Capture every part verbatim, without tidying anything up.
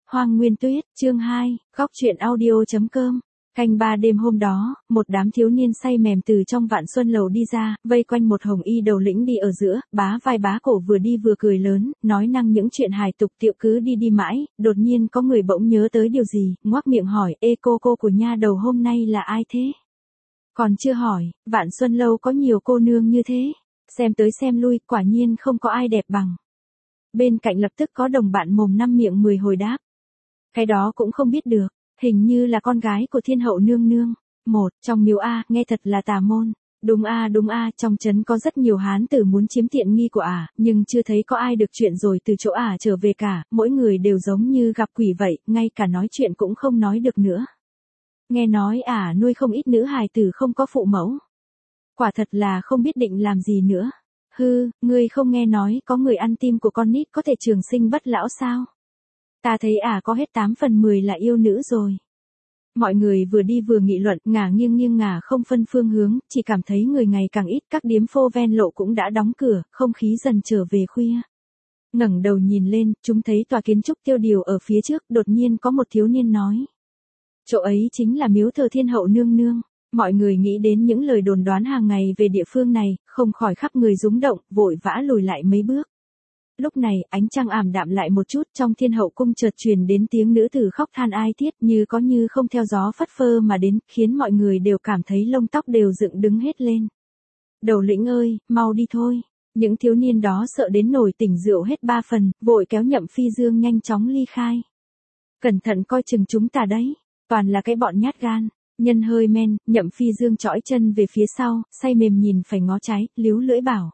Hoang Nguyên Tuyết, chương hai, góc truyện audio.com. Canh ba đêm hôm đó, một đám thiếu niên say mềm từ trong Vạn Xuân Lầu đi ra, vây quanh một hồng y đầu lĩnh đi ở giữa, bá vai bá cổ vừa đi vừa cười lớn, nói năng những chuyện hài tục tiệu cứ đi đi mãi, đột nhiên có người bỗng nhớ tới điều gì, ngoác miệng hỏi, ê cô cô của nha đầu hôm nay là ai thế? Còn chưa hỏi, Vạn Xuân Lâu có nhiều cô nương như thế, xem tới xem lui, quả nhiên không có ai đẹp bằng. Bên cạnh lập tức có đồng bạn mồm năm miệng mười hồi đáp. Cái đó cũng không biết được, hình như là con gái của thiên hậu nương nương. Một, trong miếu A, nghe thật là tà môn. Đúng a đúng a, trong trấn có rất nhiều hán tử muốn chiếm tiện nghi của ả, nhưng chưa thấy có ai được chuyện rồi từ chỗ ả trở về cả, mỗi người đều giống như gặp quỷ vậy, ngay cả nói chuyện cũng không nói được nữa. Nghe nói ả nuôi không ít nữ hài tử không có phụ mẫu. Quả thật là không biết định làm gì nữa. Hư, ngươi không nghe nói có người ăn tim của con nít có thể trường sinh bất lão sao? Ta thấy ả có hết tám phần mười là yêu nữ rồi. Mọi người vừa đi vừa nghị luận, ngả nghiêng nghiêng ngả không phân phương hướng, chỉ cảm thấy người ngày càng ít, các điếm phô ven lộ cũng đã đóng cửa, không khí dần trở về khuya. Ngẩng đầu nhìn lên, chúng thấy tòa kiến trúc tiêu điều ở phía trước, đột nhiên có một thiếu niên nói. Chỗ ấy chính là miếu thờ thiên hậu nương nương. Mọi người nghĩ đến những lời đồn đoán hàng ngày về địa phương này, không khỏi khắp người rúng động, vội vã lùi lại mấy bước. Lúc này, ánh trăng ảm đạm lại một chút, trong thiên hậu cung chợt truyền đến tiếng nữ tử khóc than ai thiết, như có như không theo gió phất phơ mà đến, khiến mọi người đều cảm thấy lông tóc đều dựng đứng hết lên. Đầu lĩnh ơi, mau đi thôi. Những thiếu niên đó sợ đến nổi tỉnh rượu hết ba phần, vội kéo Nhậm Phi Dương nhanh chóng ly khai. Cẩn thận coi chừng chúng ta đấy, toàn là cái bọn nhát gan. Nhân hơi men, Nhậm Phi Dương chõi chân về phía sau, say mềm nhìn phải ngó trái, líu lưỡi bảo.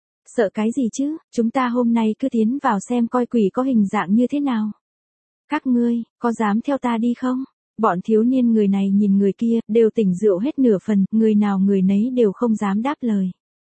Sợ cái gì chứ, chúng ta hôm nay cứ tiến vào xem coi quỷ có hình dạng như thế nào. Các ngươi, có dám theo ta đi không? Bọn thiếu niên người này nhìn người kia, đều tỉnh rượu hết nửa phần, người nào người nấy đều không dám đáp lời.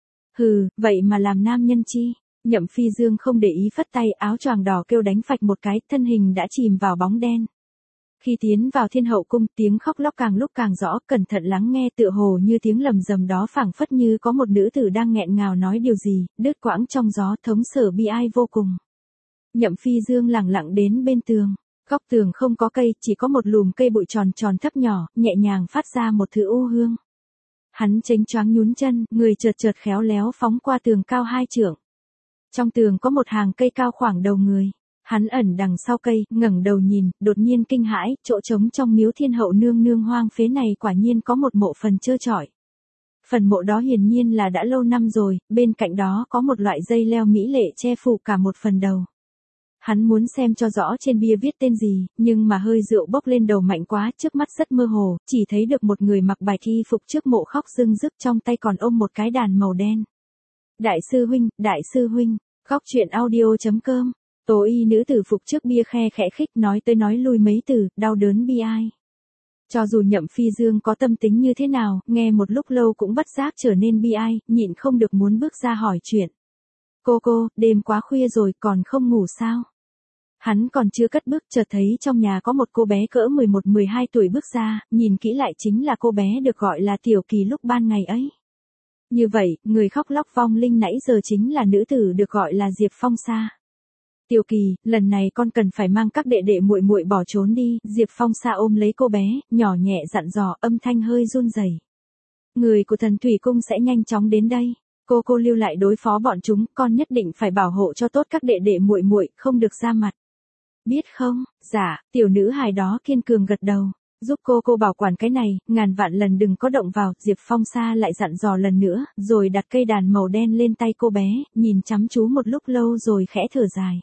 Hừ, vậy mà làm nam nhân chi? Nhậm Phi Dương không để ý phất tay, áo choàng đỏ kêu đánh phạch một cái, thân hình đã chìm vào bóng đen. Khi tiến vào thiên hậu cung, tiếng khóc lóc càng lúc càng rõ, cẩn thận lắng nghe tựa hồ như tiếng lầm rầm đó phảng phất như có một nữ tử đang nghẹn ngào nói điều gì, đứt quãng trong gió, thống sở bi ai vô cùng. Nhậm Phi Dương lẳng lặng đến bên tường, góc tường không có cây, chỉ có một lùm cây bụi tròn tròn thấp nhỏ, nhẹ nhàng phát ra một thứ u hương. Hắn chênh choáng nhún chân, người chợt chợt khéo léo phóng qua tường cao hai trượng. Trong tường có một hàng cây cao khoảng đầu người. Hắn ẩn đằng sau cây, ngẩng đầu nhìn, đột nhiên kinh hãi, chỗ trống trong miếu thiên hậu nương nương hoang phế này quả nhiên có một mộ phần trơ trọi. Phần mộ đó hiển nhiên là đã lâu năm rồi, bên cạnh đó có một loại dây leo mỹ lệ che phủ cả một phần đầu. Hắn muốn xem cho rõ trên bia viết tên gì, nhưng mà hơi rượu bốc lên đầu mạnh quá, trước mắt rất mơ hồ, chỉ thấy được một người mặc bạch y phục trước mộ khóc rưng rức, trong tay còn ôm một cái đàn màu đen. Đại sư huynh, đại sư huynh, góc truyện audio.com. Tố y nữ tử phục trước bia khe khẽ khích nói tới nói lui mấy từ, đau đớn bi ai. Cho dù Nhậm Phi Dương có tâm tính như thế nào, nghe một lúc lâu cũng bất giác trở nên bi ai, nhịn không được muốn bước ra hỏi chuyện. Cô cô, đêm quá khuya rồi còn không ngủ sao? Hắn còn chưa cất bước chợt thấy trong nhà có một cô bé cỡ mười một mười hai tuổi bước ra, nhìn kỹ lại chính là cô bé được gọi là Tiểu Kỳ lúc ban ngày ấy. Như vậy, người khóc lóc vong linh nãy giờ chính là nữ tử được gọi là Diệp Phong Sa. Tiểu Kỳ, lần này con cần phải mang các đệ đệ muội muội bỏ trốn đi, Diệp Phong Sa ôm lấy cô bé, nhỏ nhẹ dặn dò, âm thanh hơi run rẩy. Người của Thần Thủy Cung sẽ nhanh chóng đến đây, cô cô lưu lại đối phó bọn chúng, con nhất định phải bảo hộ cho tốt các đệ đệ muội muội, không được ra mặt. Biết không? Dạ, tiểu nữ hài đó kiên cường gật đầu. Giúp cô cô bảo quản cái này, ngàn vạn lần đừng có động vào, Diệp Phong Sa lại dặn dò lần nữa, rồi đặt cây đàn màu đen lên tay cô bé, nhìn chăm chú một lúc lâu rồi khẽ thở dài.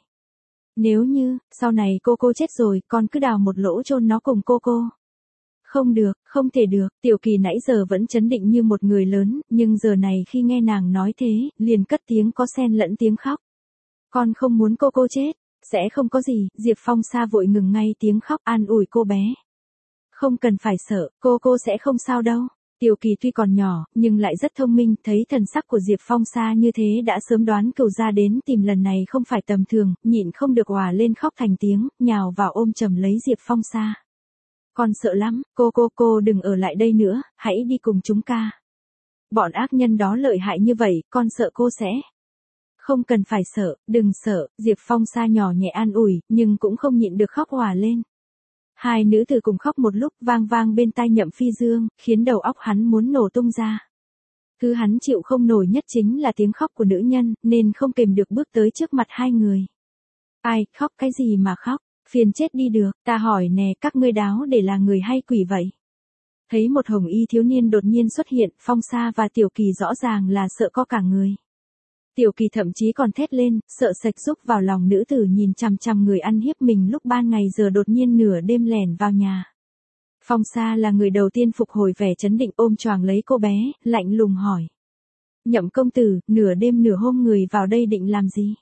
Nếu như, sau này cô cô chết rồi, con cứ đào một lỗ chôn nó cùng cô cô. Không được, không thể được, Tiểu Kỳ nãy giờ vẫn trấn định như một người lớn, nhưng giờ này khi nghe nàng nói thế, liền cất tiếng có xen lẫn tiếng khóc. Con không muốn cô cô chết, sẽ không có gì, Diệp Phong Sa vội ngừng ngay tiếng khóc an ủi cô bé. Không cần phải sợ, cô cô sẽ không sao đâu. Tiểu Kỳ tuy còn nhỏ, nhưng lại rất thông minh, thấy thần sắc của Diệp Phong Sa như thế đã sớm đoán cửu gia đến tìm lần này không phải tầm thường, nhịn không được òa lên khóc thành tiếng, nhào vào ôm chầm lấy Diệp Phong Sa. Con sợ lắm, cô cô cô đừng ở lại đây nữa, hãy đi cùng chúng ca. Bọn ác nhân đó lợi hại như vậy, con sợ cô sẽ Không cần phải sợ, đừng sợ, Diệp Phong Sa nhỏ nhẹ an ủi, nhưng cũng không nhịn được khóc òa lên. Hai nữ tử cùng khóc một lúc vang vang bên tai Nhậm Phi Dương, khiến đầu óc hắn muốn nổ tung ra. Thứ hắn chịu không nổi nhất chính là tiếng khóc của nữ nhân, nên không kềm được bước tới trước mặt hai người. Ai, khóc cái gì mà khóc, phiền chết đi được, ta hỏi nè, các ngươi đáo để là người hay quỷ vậy? Thấy một hồng y thiếu niên đột nhiên xuất hiện, Phong Sa và Tiểu Kỳ rõ ràng là sợ co cả người. Tiểu Kỳ thậm chí còn thét lên, sợ sệt rúc vào lòng nữ tử nhìn chằm chằm người ăn hiếp mình lúc ban ngày giờ đột nhiên nửa đêm lẻn vào nhà. Phong Sa là người đầu tiên phục hồi vẻ chấn định ôm choàng lấy cô bé, lạnh lùng hỏi. Nhậm công tử, nửa đêm nửa hôm người vào đây định làm gì?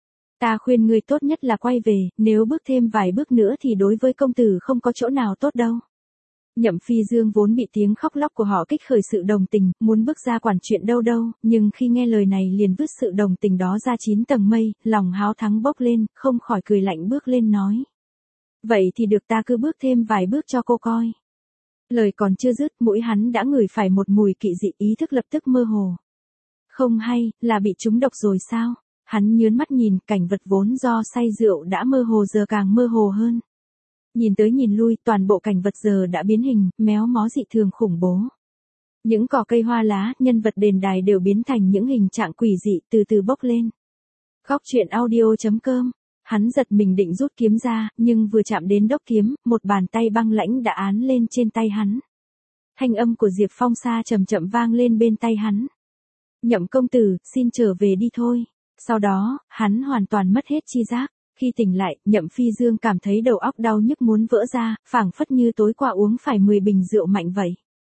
Ta khuyên người tốt nhất là quay về, nếu bước thêm vài bước nữa thì đối với công tử không có chỗ nào tốt đâu. Nhậm Phi Dương vốn bị tiếng khóc lóc của họ kích khởi sự đồng tình, muốn bước ra quản chuyện đâu đâu, nhưng khi nghe lời này liền vứt sự đồng tình đó ra chín tầng mây, lòng háo thắng bốc lên, không khỏi cười lạnh bước lên nói. Vậy thì được, ta cứ bước thêm vài bước cho cô coi. Lời còn chưa dứt, mũi hắn đã ngửi phải một mùi kỵ dị, ý thức lập tức mơ hồ. Không hay, là bị trúng độc rồi sao? Hắn nhớn mắt nhìn, cảnh vật vốn do say rượu đã mơ hồ giờ càng mơ hồ hơn. Nhìn tới nhìn lui, toàn bộ cảnh vật giờ đã biến hình, méo mó dị thường khủng bố. Những cỏ cây hoa lá, nhân vật đền đài đều biến thành những hình trạng quỷ dị từ từ bốc lên. Góc truyện audio chấm com. Hắn giật mình định rút kiếm ra, nhưng vừa chạm đến đốc kiếm, một bàn tay băng lãnh đã án lên trên tay hắn. Thanh âm của Diệp Phong Sa chậm chậm vang lên bên tay hắn. Nhậm công tử, xin trở về đi thôi. Sau đó, hắn hoàn toàn mất hết chi giác. Khi tỉnh lại, Nhậm Phi Dương cảm thấy đầu óc đau nhức muốn vỡ ra, phảng phất như tối qua uống phải mười bình rượu mạnh vậy.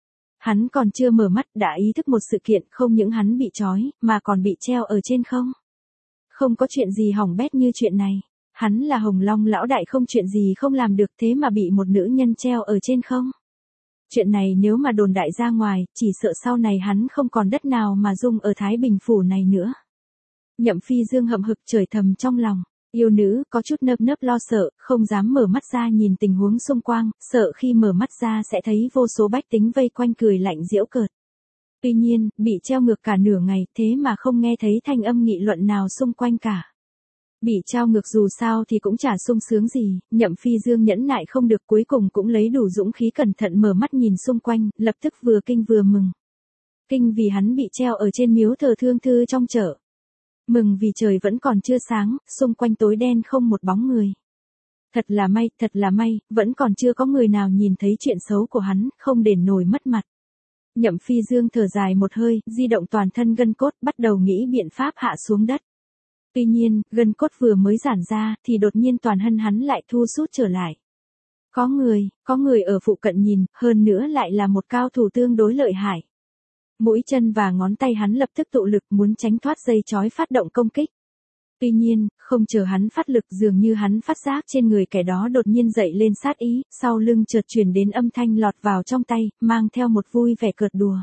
Hắn còn chưa mở mắt đã ý thức một sự kiện, không những hắn bị trói, mà còn bị treo ở trên không. Không có chuyện gì hỏng bét như chuyện này. Hắn là Hồng Long lão đại, không chuyện gì không làm được, thế mà bị một nữ nhân treo ở trên không. Chuyện này nếu mà đồn đại ra ngoài, chỉ sợ sau này hắn không còn đất nào mà dung ở Thái Bình phủ này nữa. Nhậm Phi Dương hậm hực chửi thầm trong lòng. Yêu nữ có chút nơm nớp lo sợ, không dám mở mắt ra nhìn tình huống xung quanh, sợ khi mở mắt ra sẽ thấy vô số bách tính vây quanh cười lạnh giễu cợt. Tuy nhiên, bị treo ngược cả nửa ngày, thế mà không nghe thấy thanh âm nghị luận nào xung quanh cả. Bị treo ngược dù sao thì cũng chả sung sướng gì, Nhậm Phi Dương nhẫn nại không được, cuối cùng cũng lấy đủ dũng khí cẩn thận mở mắt nhìn xung quanh, lập tức vừa kinh vừa mừng. Kinh vì hắn bị treo ở trên miếu thờ Thương Thư trong chợ. Mừng vì trời vẫn còn chưa sáng, xung quanh tối đen không một bóng người. Thật là may, thật là may, vẫn còn chưa có người nào nhìn thấy chuyện xấu của hắn, không để nổi mất mặt. Nhậm Phi Dương thở dài một hơi, di động toàn thân gân cốt, bắt đầu nghĩ biện pháp hạ xuống đất. Tuy nhiên, gân cốt vừa mới giãn ra, thì đột nhiên toàn thân hắn lại thu sút trở lại. Có người, có người ở phụ cận nhìn, hơn nữa lại là một cao thủ tương đối lợi hại. Mũi chân và ngón tay hắn lập tức tụ lực muốn tránh thoát dây trói phát động công kích. Tuy nhiên, không chờ hắn phát lực, dường như hắn phát giác trên người kẻ đó đột nhiên dậy lên sát ý, sau lưng chợt truyền đến âm thanh lọt vào trong tay, mang theo một vui vẻ cợt đùa.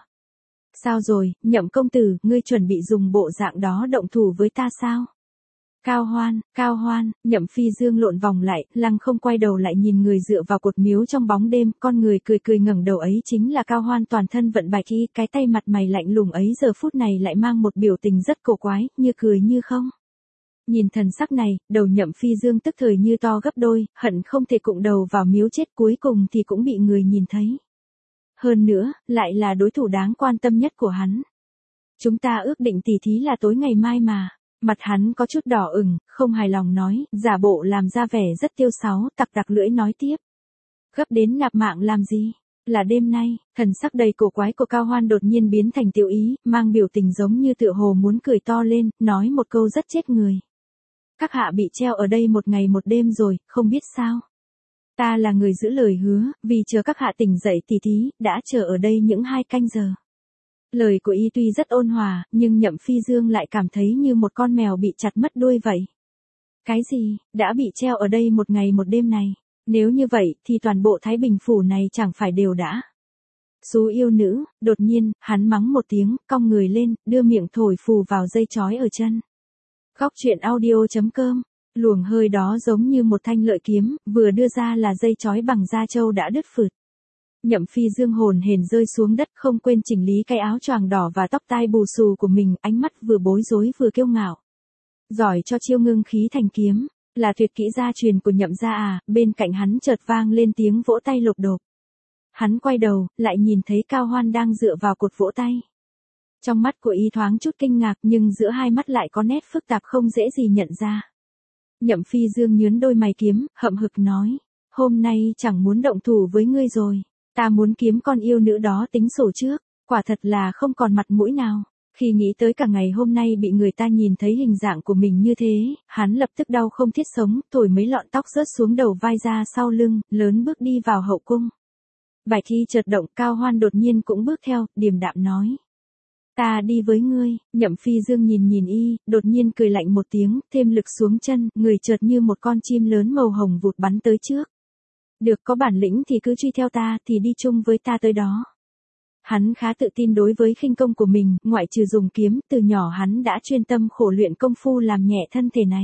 Sao rồi, Nhậm công tử, ngươi chuẩn bị dùng bộ dạng đó động thủ với ta sao? Cao Hoan, Cao Hoan, Nhậm Phi Dương lộn vòng lại, lăng không quay đầu lại nhìn người dựa vào cột miếu trong bóng đêm, con người cười cười ngẩng đầu ấy chính là Cao Hoan, toàn thân vận bạch y, cái tay mặt mày lạnh lùng ấy giờ phút này lại mang một biểu tình rất cổ quái, như cười như không. Nhìn thần sắc này, đầu Nhậm Phi Dương tức thời như to gấp đôi, hận không thể cụng đầu vào miếu chết, cuối cùng thì cũng bị người nhìn thấy. Hơn nữa, lại là đối thủ đáng quan tâm nhất của hắn. Chúng ta ước định tỉ thí là tối ngày mai mà. Mặt hắn có chút đỏ ửng, không hài lòng nói, giả bộ làm ra vẻ rất tiêu sáo, tặc tặc lưỡi nói tiếp. Gấp đến nạp mạng làm gì? Là đêm nay, thần sắc đầy cổ quái của Cao Hoan đột nhiên biến thành tiêu ý, mang biểu tình giống như tựa hồ muốn cười to lên, nói một câu rất chết người. Các hạ bị treo ở đây một ngày một đêm rồi, không biết sao? Ta là người giữ lời hứa, vì chờ các hạ tỉnh dậy tỉ thí, đã chờ ở đây những hai canh giờ. Lời của y tuy rất ôn hòa, nhưng Nhậm Phi Dương lại cảm thấy như một con mèo bị chặt mất đuôi vậy. Cái gì, đã bị treo ở đây một ngày một đêm này? Nếu như vậy, thì toàn bộ Thái Bình phủ này chẳng phải đều đã. Xú yêu nữ, đột nhiên, hắn mắng một tiếng, cong người lên, đưa miệng thổi phù vào dây trói ở chân. Góc truyện audio chấm com. Luồng hơi đó giống như một thanh lợi kiếm, vừa đưa ra là dây trói bằng da trâu đã đứt phượt. Nhậm Phi Dương hồn hển rơi xuống đất, không quên chỉnh lý cái áo choàng đỏ và tóc tai bù xù của mình, ánh mắt vừa bối rối vừa kiêu ngạo. Giỏi cho chiêu ngưng khí thành kiếm, là tuyệt kỹ gia truyền của Nhậm gia à, bên cạnh hắn chợt vang lên tiếng vỗ tay lục độp. Hắn quay đầu, lại nhìn thấy Cao Hoan đang dựa vào cột vỗ tay. Trong mắt của y thoáng chút kinh ngạc nhưng giữa hai mắt lại có nét phức tạp không dễ gì nhận ra. Nhậm Phi Dương nhướng đôi mày kiếm, hậm hực nói, hôm nay chẳng muốn động thủ với ngươi rồi, ta muốn kiếm con yêu nữ đó tính sổ trước, quả thật là không còn mặt mũi nào. Khi nghĩ tới cả ngày hôm nay bị người ta nhìn thấy hình dạng của mình như thế, hắn lập tức đau không thiết sống, thổi mấy lọn tóc rớt xuống đầu vai ra sau lưng, lớn bước đi vào hậu cung. Bạch y chợt động, Cao Hoan đột nhiên cũng bước theo, điềm đạm nói. Ta đi với ngươi. Nhậm Phi Dương nhìn nhìn y, đột nhiên cười lạnh một tiếng, thêm lực xuống chân, người chợt như một con chim lớn màu hồng vụt bắn tới trước. Được, có bản lĩnh thì cứ truy theo ta, thì đi chung với ta tới đó. Hắn khá tự tin đối với khinh công của mình, ngoại trừ dùng kiếm, từ nhỏ hắn đã chuyên tâm khổ luyện công phu làm nhẹ thân thể này.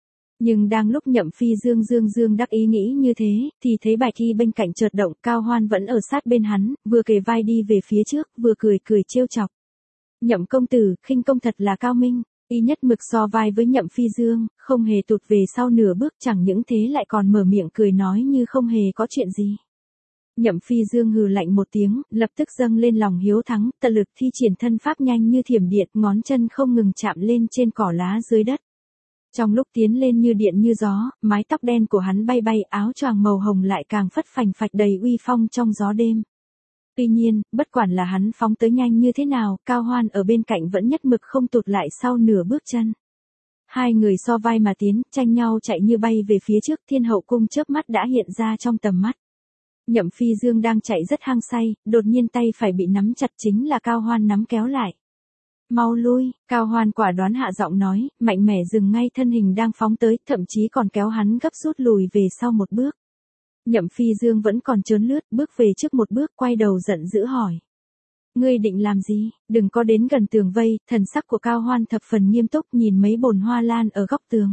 Nhưng đang lúc Nhậm Phi Dương dương dương đắc ý nghĩ như thế, thì thấy Bạch Y bên cạnh chợt động, Cao Hoan vẫn ở sát bên hắn, vừa kề vai đi về phía trước, vừa cười cười trêu chọc. Nhậm công tử, khinh công thật là cao minh, y nhất mực so vai với Nhậm Phi Dương, không hề tụt về sau nửa bước, chẳng những thế lại còn mở miệng cười nói như không hề có chuyện gì. Nhậm Phi Dương hừ lạnh một tiếng, lập tức dâng lên lòng hiếu thắng, tận lực thi triển thân pháp nhanh như thiểm điện, ngón chân không ngừng chạm lên trên cỏ lá dưới đất. Trong lúc tiến lên như điện như gió, mái tóc đen của hắn bay bay, áo choàng màu hồng lại càng phất phành phạch đầy uy phong trong gió đêm. Tuy nhiên, bất quản là hắn phóng tới nhanh như thế nào, Cao Hoan ở bên cạnh vẫn nhất mực không tụt lại sau nửa bước chân. Hai người so vai mà tiến, tranh nhau chạy như bay về phía trước, Thiên Hậu cung chớp mắt đã hiện ra trong tầm mắt. Nhậm Phi Dương đang chạy rất hăng say, đột nhiên tay phải bị nắm chặt, chính là Cao Hoan nắm kéo lại. Mau lui, Cao Hoan quả đoán hạ giọng nói, mạnh mẽ dừng ngay thân hình đang phóng tới, thậm chí còn kéo hắn gấp rút lùi về sau một bước. Nhậm Phi Dương vẫn còn trớn lướt, bước về trước một bước, quay đầu giận dữ hỏi. Ngươi định làm gì, đừng có đến gần tường vây. Thần sắc của Cao Hoan thập phần nghiêm túc, nhìn mấy bồn hoa lan ở góc tường.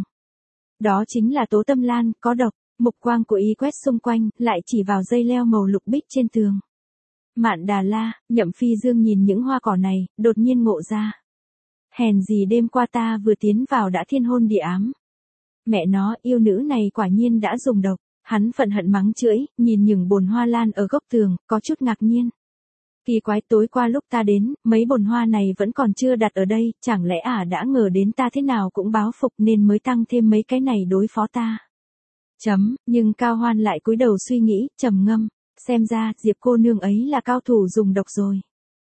Đó chính là tố tâm lan, có độc. Mục quang của y quét xung quanh, lại chỉ vào dây leo màu lục bích trên tường. Mạn Đà La. Nhậm Phi Dương nhìn những hoa cỏ này, đột nhiên ngộ ra. Hèn gì đêm qua ta vừa tiến vào đã thiên hôn địa ám. Mẹ nó, yêu nữ này quả nhiên đã dùng độc. Hắn phẫn hận mắng chửi, nhìn những bồn hoa lan ở góc tường, có chút ngạc nhiên. Kỳ quái, tối qua lúc ta đến, mấy bồn hoa này vẫn còn chưa đặt ở đây, chẳng lẽ ả đã ngờ đến ta thế nào cũng báo phục nên mới tăng thêm mấy cái này đối phó ta. Chấm, nhưng Cao Hoan lại cúi đầu suy nghĩ, trầm ngâm, xem ra, Diệp cô nương ấy là cao thủ dùng độc rồi.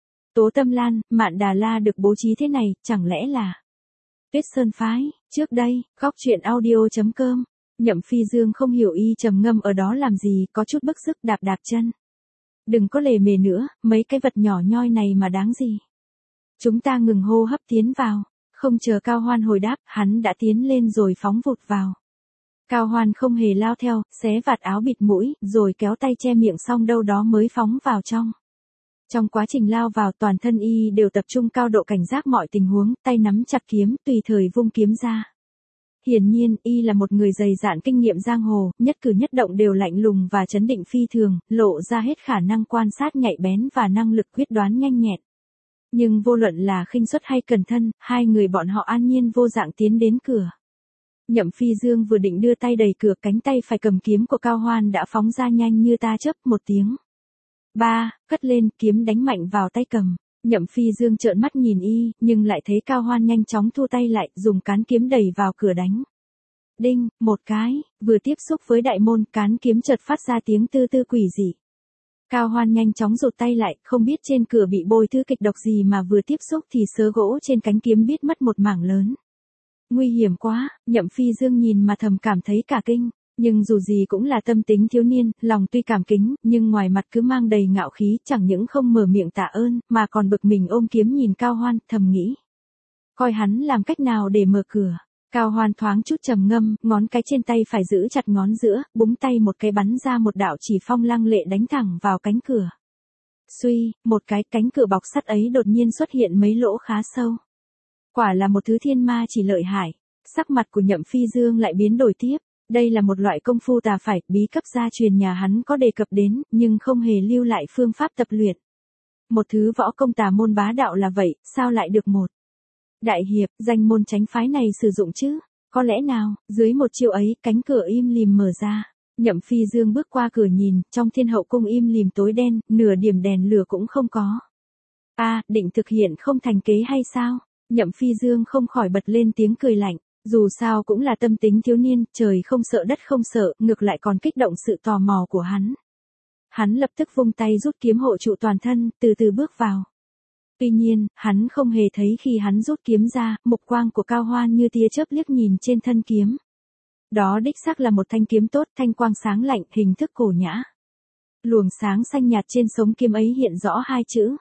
Tố Tâm Lan, Mạn Đà La được bố trí thế này, chẳng lẽ là Tuyết Sơn phái. Trước đây, góc truyện audio chấm com. Nhậm Phi Dương không hiểu y trầm ngâm ở đó làm gì, có chút bức sức đạp đạp chân. Đừng có lề mề nữa, mấy cái vật nhỏ nhoi này mà đáng gì. Chúng ta ngừng hô hấp tiến vào. Không chờ Cao Hoan hồi đáp, hắn đã tiến lên rồi phóng vụt vào. Cao Hoan không hề lao theo, xé vạt áo bịt mũi, rồi kéo tay che miệng xong đâu đó mới phóng vào trong. Trong quá trình lao vào, toàn thân y đều tập trung cao độ cảnh giác mọi tình huống, tay nắm chặt kiếm, tùy thời vung kiếm ra. Hiển nhiên, y là một người dày dạn kinh nghiệm giang hồ, nhất cử nhất động đều lạnh lùng và chấn định phi thường, lộ ra hết khả năng quan sát nhạy bén và năng lực quyết đoán nhanh nhẹn. Nhưng vô luận là khinh suất hay cẩn thân, hai người bọn họ an nhiên vô dạng tiến đến cửa. Nhậm Phi Dương vừa định đưa tay đẩy cửa, cánh tay phải cầm kiếm của Cao Hoan đã phóng ra nhanh như tia chớp, một tiếng. Ba, cất lên, kiếm đánh mạnh vào tay cầm. Nhậm Phi Dương trợn mắt nhìn y, nhưng lại thấy Cao Hoan nhanh chóng thu tay lại, dùng cán kiếm đẩy vào cửa đánh. Đinh, một cái, vừa tiếp xúc với đại môn, cán kiếm chợt phát ra tiếng tư tư quỷ dị. Cao Hoan nhanh chóng rụt tay lại, không biết trên cửa bị bôi thứ kịch độc gì mà vừa tiếp xúc thì sớ gỗ trên cánh kiếm biết mất một mảng lớn. Nguy hiểm quá, Nhậm Phi Dương nhìn mà thầm cảm thấy cả kinh. Nhưng dù gì cũng là tâm tính thiếu niên, lòng tuy cảm kính, nhưng ngoài mặt cứ mang đầy ngạo khí, chẳng những không mở miệng tạ ơn, mà còn bực mình ôm kiếm nhìn Cao Hoan, thầm nghĩ. Coi hắn làm cách nào để mở cửa. Cao Hoan thoáng chút trầm ngâm, ngón cái trên tay phải giữ chặt ngón giữa, búng tay một cái bắn ra một đạo chỉ phong lăng lệ đánh thẳng vào cánh cửa. Suy, một cái cánh cửa bọc sắt ấy đột nhiên xuất hiện mấy lỗ khá sâu. Quả là một thứ thiên ma chỉ lợi hại. Sắc mặt của Nhậm Phi Dương lại biến đổi tiếp. Đây là một loại công phu tà phải, bí cấp gia truyền nhà hắn có đề cập đến, nhưng không hề lưu lại phương pháp tập luyện. Một thứ võ công tà môn bá đạo là vậy, sao lại được một Đại hiệp, danh môn tránh phái này sử dụng chứ? Có lẽ nào, dưới một chiêu ấy, cánh cửa im lìm mở ra. Nhậm Phi Dương bước qua cửa nhìn, trong thiên hậu cung im lìm tối đen, nửa điểm đèn lửa cũng không có. A, à, định thực hiện không thành kế hay sao? Nhậm Phi Dương không khỏi bật lên tiếng cười lạnh. Dù sao cũng là tâm tính thiếu niên, trời không sợ đất không sợ, ngược lại còn kích động sự tò mò của hắn. Hắn lập tức vung tay rút kiếm hộ trụ toàn thân, từ từ bước vào. Tuy nhiên, hắn không hề thấy khi hắn rút kiếm ra, mục quang của Cao Hoan như tia chớp liếc nhìn trên thân kiếm. Đó đích xác là một thanh kiếm tốt, thanh quang sáng lạnh, hình thức cổ nhã. Luồng sáng xanh nhạt trên sống kiếm ấy hiện rõ hai chữ.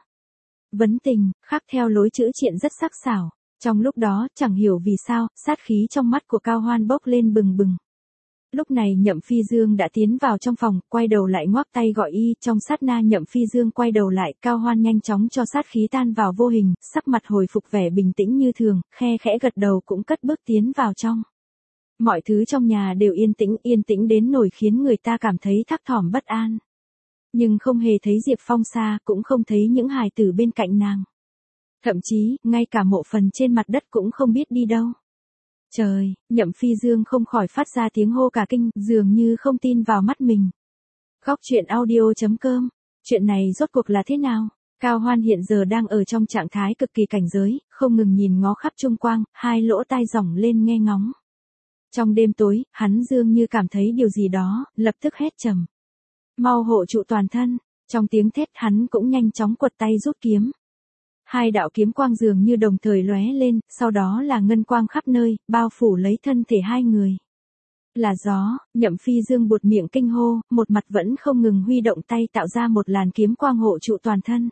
Vấn tình, khắc theo lối chữ triện rất sắc sảo. Trong lúc đó, chẳng hiểu vì sao, sát khí trong mắt của Cao Hoan bốc lên bừng bừng. Lúc này Nhậm Phi Dương đã tiến vào trong phòng, quay đầu lại ngoắc tay gọi y, trong sát na Nhậm Phi Dương quay đầu lại, Cao Hoan nhanh chóng cho sát khí tan vào vô hình, sắc mặt hồi phục vẻ bình tĩnh như thường, khe khẽ gật đầu cũng cất bước tiến vào trong. Mọi thứ trong nhà đều yên tĩnh, yên tĩnh đến nỗi khiến người ta cảm thấy thấp thỏm bất an. Nhưng không hề thấy Diệp Phong xa, cũng không thấy những hài tử bên cạnh nàng. Thậm chí, ngay cả mộ phần trên mặt đất cũng không biết đi đâu. Trời, Nhậm Phi Dương không khỏi phát ra tiếng hô cả kinh, dường như không tin vào mắt mình. Góc truyện audio chấm com, chuyện này rốt cuộc là thế nào? Cao Hoan hiện giờ đang ở trong trạng thái cực kỳ cảnh giới, không ngừng nhìn ngó khắp chung quanh, hai lỗ tai dỏng lên nghe ngóng. Trong đêm tối, hắn dường như cảm thấy điều gì đó, lập tức hét trầm. Mau hộ trụ toàn thân, trong tiếng thét hắn cũng nhanh chóng quật tay rút kiếm. Hai đạo kiếm quang dường như đồng thời lóe lên, sau đó là ngân quang khắp nơi, bao phủ lấy thân thể hai người. Là gió, Nhậm Phi Dương buột miệng kinh hô, một mặt vẫn không ngừng huy động tay tạo ra một làn kiếm quang hộ trụ toàn thân.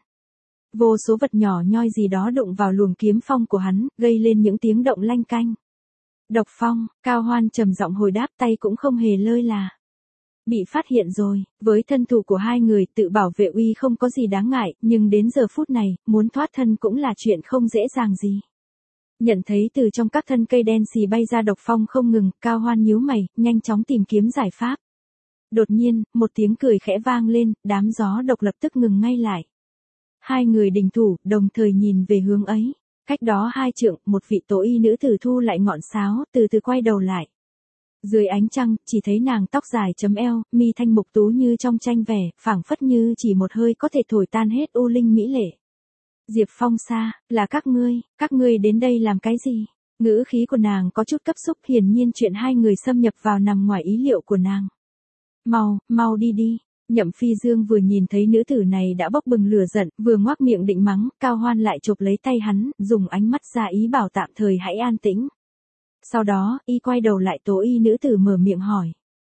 Vô số vật nhỏ nhoi gì đó đụng vào luồng kiếm phong của hắn, gây lên những tiếng động lanh canh. Độc phong, Cao Hoan trầm giọng hồi đáp, tay cũng không hề lơi là. Bị phát hiện rồi, với thân thủ của hai người tự bảo vệ uy không có gì đáng ngại, nhưng đến giờ phút này, muốn thoát thân cũng là chuyện không dễ dàng gì. Nhận thấy từ trong các thân cây đen xì bay ra độc phong không ngừng, Cao Hoan nhíu mày, nhanh chóng tìm kiếm giải pháp. Đột nhiên, một tiếng cười khẽ vang lên, đám gió độc lập tức ngừng ngay lại. Hai người đình thủ, đồng thời nhìn về hướng ấy. Cách đó hai trượng, một vị tổ y nữ tử thu lại ngọn sáo, từ từ quay đầu lại. Dưới ánh trăng, chỉ thấy nàng tóc dài chấm eo, mi thanh mục tú như trong tranh vẽ, phảng phất như chỉ một hơi có thể thổi tan hết u linh mỹ lệ. Diệp Phong xa, là các ngươi, các ngươi đến đây làm cái gì? Ngữ khí của nàng có chút cấp xúc, hiển nhiên chuyện hai người xâm nhập vào nằm ngoài ý liệu của nàng. Mau, mau đi đi. Nhậm Phi Dương vừa nhìn thấy nữ tử này đã bốc bừng lửa giận, vừa ngoác miệng định mắng, Cao Hoan lại chộp lấy tay hắn, dùng ánh mắt ra ý bảo tạm thời hãy an tĩnh. Sau đó, y quay đầu lại tố y nữ tử mở miệng hỏi.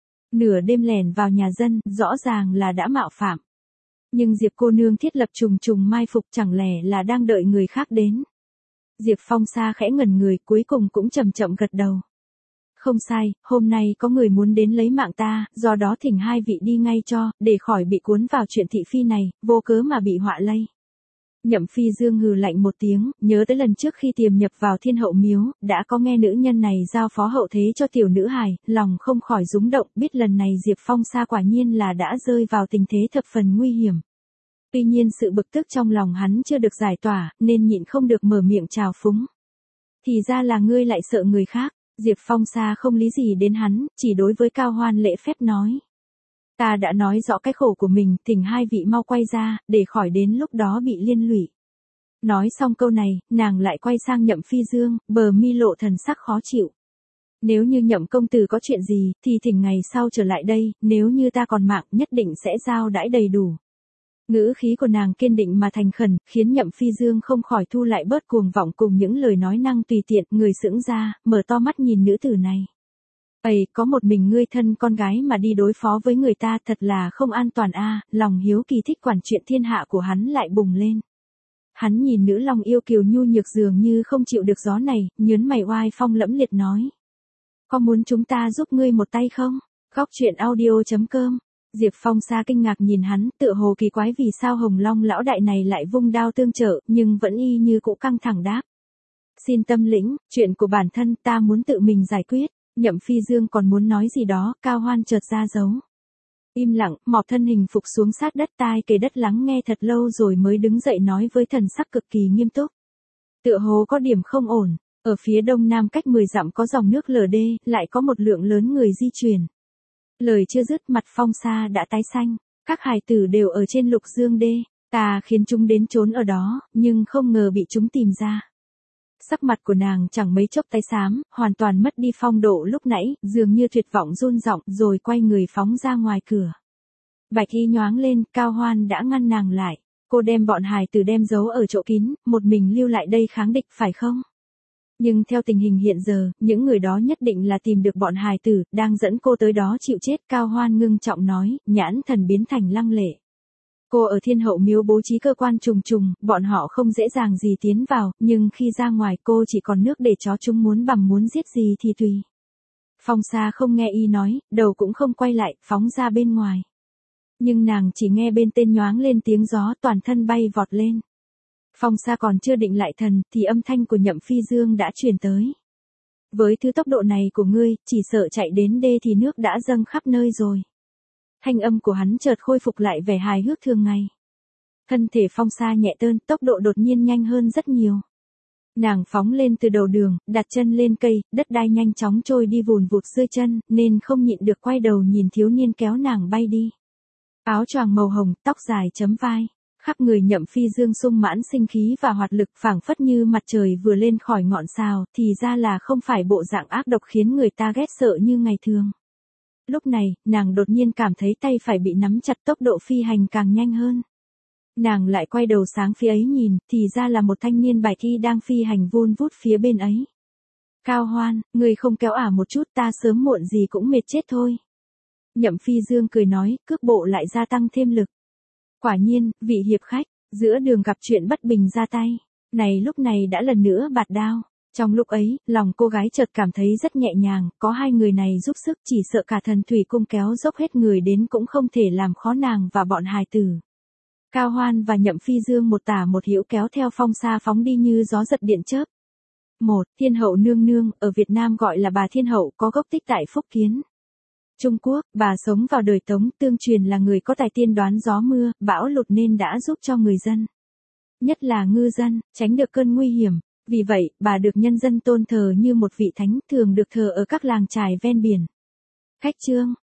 Nửa đêm lẻn vào nhà dân, rõ ràng là đã mạo phạm. Nhưng Diệp cô nương thiết lập trùng trùng mai phục, chẳng lẽ là đang đợi người khác đến. Diệp Phong xa khẽ ngẩn người, cuối cùng cũng chậm chậm gật đầu. Không sai, hôm nay có người muốn đến lấy mạng ta, do đó thỉnh hai vị đi ngay cho, để khỏi bị cuốn vào chuyện thị phi này, vô cớ mà bị họa lây. Nhậm Phi Dương hừ lạnh một tiếng, nhớ tới lần trước khi tiềm nhập vào Thiên Hậu Miếu, đã có nghe nữ nhân này giao phó hậu thế cho tiểu nữ hài, lòng không khỏi rúng động, biết lần này Diệp Phong xa quả nhiên là đã rơi vào tình thế thập phần nguy hiểm. Tuy nhiên sự bực tức trong lòng hắn chưa được giải tỏa, nên nhịn không được mở miệng trào phúng. Thì ra là ngươi lại sợ người khác. Diệp Phong xa không lý gì đến hắn, chỉ đối với Cao Hoan lễ phép nói. Ta đã nói rõ cái khổ của mình, thỉnh hai vị mau quay ra, để khỏi đến lúc đó bị liên lụy. Nói xong câu này, nàng lại quay sang Nhậm Phi Dương, bờ mi lộ thần sắc khó chịu. Nếu như Nhậm công tử có chuyện gì, thì thỉnh ngày sau trở lại đây, nếu như ta còn mạng nhất định sẽ giao đãi đầy đủ. Ngữ khí của nàng kiên định mà thành khẩn, khiến Nhậm Phi Dương không khỏi thu lại bớt cuồng vọng cùng những lời nói năng tùy tiện, người sững ra, mở to mắt nhìn nữ tử này. Ây, có một mình ngươi thân con gái mà đi đối phó với người ta thật là không an toàn a. Lòng hiếu kỳ thích quản chuyện thiên hạ của hắn lại bùng lên. Hắn nhìn nữ long yêu kiều nhu nhược dường như không chịu được gió này, nhớn mày oai phong lẫm liệt nói. Có muốn chúng ta giúp ngươi một tay không? Góc truyện audio chấm com. Diệp Phong xa kinh ngạc nhìn hắn, tựa hồ kỳ quái vì sao Hồng Long lão đại này lại vung đao tương trợ, nhưng vẫn y như cũ căng thẳng đáp. Xin tâm lĩnh, chuyện của bản thân ta muốn tự mình giải quyết. Nhậm Phi Dương còn muốn nói gì đó, Cao Hoan chợt ra dấu. Im lặng, mọp thân hình phục xuống sát đất, tai kề đất lắng nghe thật lâu rồi mới đứng dậy nói với thần sắc cực kỳ nghiêm túc. Tựa hồ có điểm không ổn, ở phía đông nam cách mười dặm có dòng nước lở đê, lại có một lượng lớn người di chuyển. Lời chưa dứt mặt Phong Sa đã tái xanh, các hài tử đều ở trên Lục Dương đê, ta khiến chúng đến trốn ở đó, nhưng không ngờ bị chúng tìm ra. Sắc mặt của nàng chẳng mấy chốc tái xám, hoàn toàn mất đi phong độ lúc nãy, dường như tuyệt vọng run giọng, rồi quay người phóng ra ngoài cửa. Bạch y nhoáng lên, Cao Hoan đã ngăn nàng lại. Cô đem bọn hài tử đem giấu ở chỗ kín, một mình lưu lại đây kháng địch phải không? Nhưng theo tình hình hiện giờ, những người đó nhất định là tìm được bọn hài tử, đang dẫn cô tới đó chịu chết. Cao Hoan ngưng trọng nói, nhãn thần biến thành lăng lệ. Cô ở Thiên Hậu Miếu bố trí cơ quan trùng trùng, bọn họ không dễ dàng gì tiến vào, nhưng khi ra ngoài cô chỉ còn nước để chó chúng muốn bằm muốn giết gì thì tùy. Phong Sa không nghe y nói, đầu cũng không quay lại, phóng ra bên ngoài. Nhưng nàng chỉ nghe bên tên nhoáng lên tiếng gió, toàn thân bay vọt lên. Phong Sa còn chưa định lại thần, thì âm thanh của Nhậm Phi Dương đã truyền tới. Với thứ tốc độ này của ngươi, chỉ sợ chạy đến đê thì nước đã dâng khắp nơi rồi. Thanh âm của hắn chợt khôi phục lại vẻ hài hước thường ngày. Thân thể Phong Sa nhẹ tơn, tốc độ đột nhiên nhanh hơn rất nhiều. Nàng phóng lên từ đầu đường, đặt chân lên cây, đất đai nhanh chóng trôi đi vùn vụt dưới chân, nên không nhịn được quay đầu nhìn thiếu niên kéo nàng bay đi. Áo choàng màu hồng, tóc dài chấm vai, khắp người Nhậm Phi Dương sung mãn sinh khí và hoạt lực, phảng phất như mặt trời vừa lên khỏi ngọn sao, thì ra là không phải bộ dạng ác độc khiến người ta ghét sợ như ngày thường. Lúc này, nàng đột nhiên cảm thấy tay phải bị nắm chặt, tốc độ phi hành càng nhanh hơn. Nàng lại quay đầu sáng phía ấy nhìn, thì ra là một thanh niên bạch y đang phi hành vun vút phía bên ấy. Cao Hoan, người không kéo ả một chút, ta sớm muộn gì cũng mệt chết thôi. Nhậm Phi Dương cười nói, cước bộ lại gia tăng thêm lực. Quả nhiên, vị hiệp khách, giữa đường gặp chuyện bất bình ra tay. Này lúc này đã lần nữa bạt đao. Trong lúc ấy, lòng cô gái chợt cảm thấy rất nhẹ nhàng, có hai người này giúp sức, chỉ sợ cả Thần Thủy Cung kéo dốc hết người đến cũng không thể làm khó nàng và bọn hài tử. Cao Hoan và Nhậm Phi Dương một tả một hữu kéo theo Phong Sa phóng đi như gió giật điện chớp. Một, Thiên Hậu nương nương, ở Việt Nam gọi là bà Thiên Hậu, có gốc tích tại Phúc Kiến. Trung Quốc, bà sống vào đời Tống, tương truyền là người có tài tiên đoán gió mưa, bão lụt nên đã giúp cho người dân, nhất là ngư dân, tránh được cơn nguy hiểm. Vì vậy, bà được nhân dân tôn thờ như một vị thánh, thường được thờ ở các làng chài ven biển. Khách trương,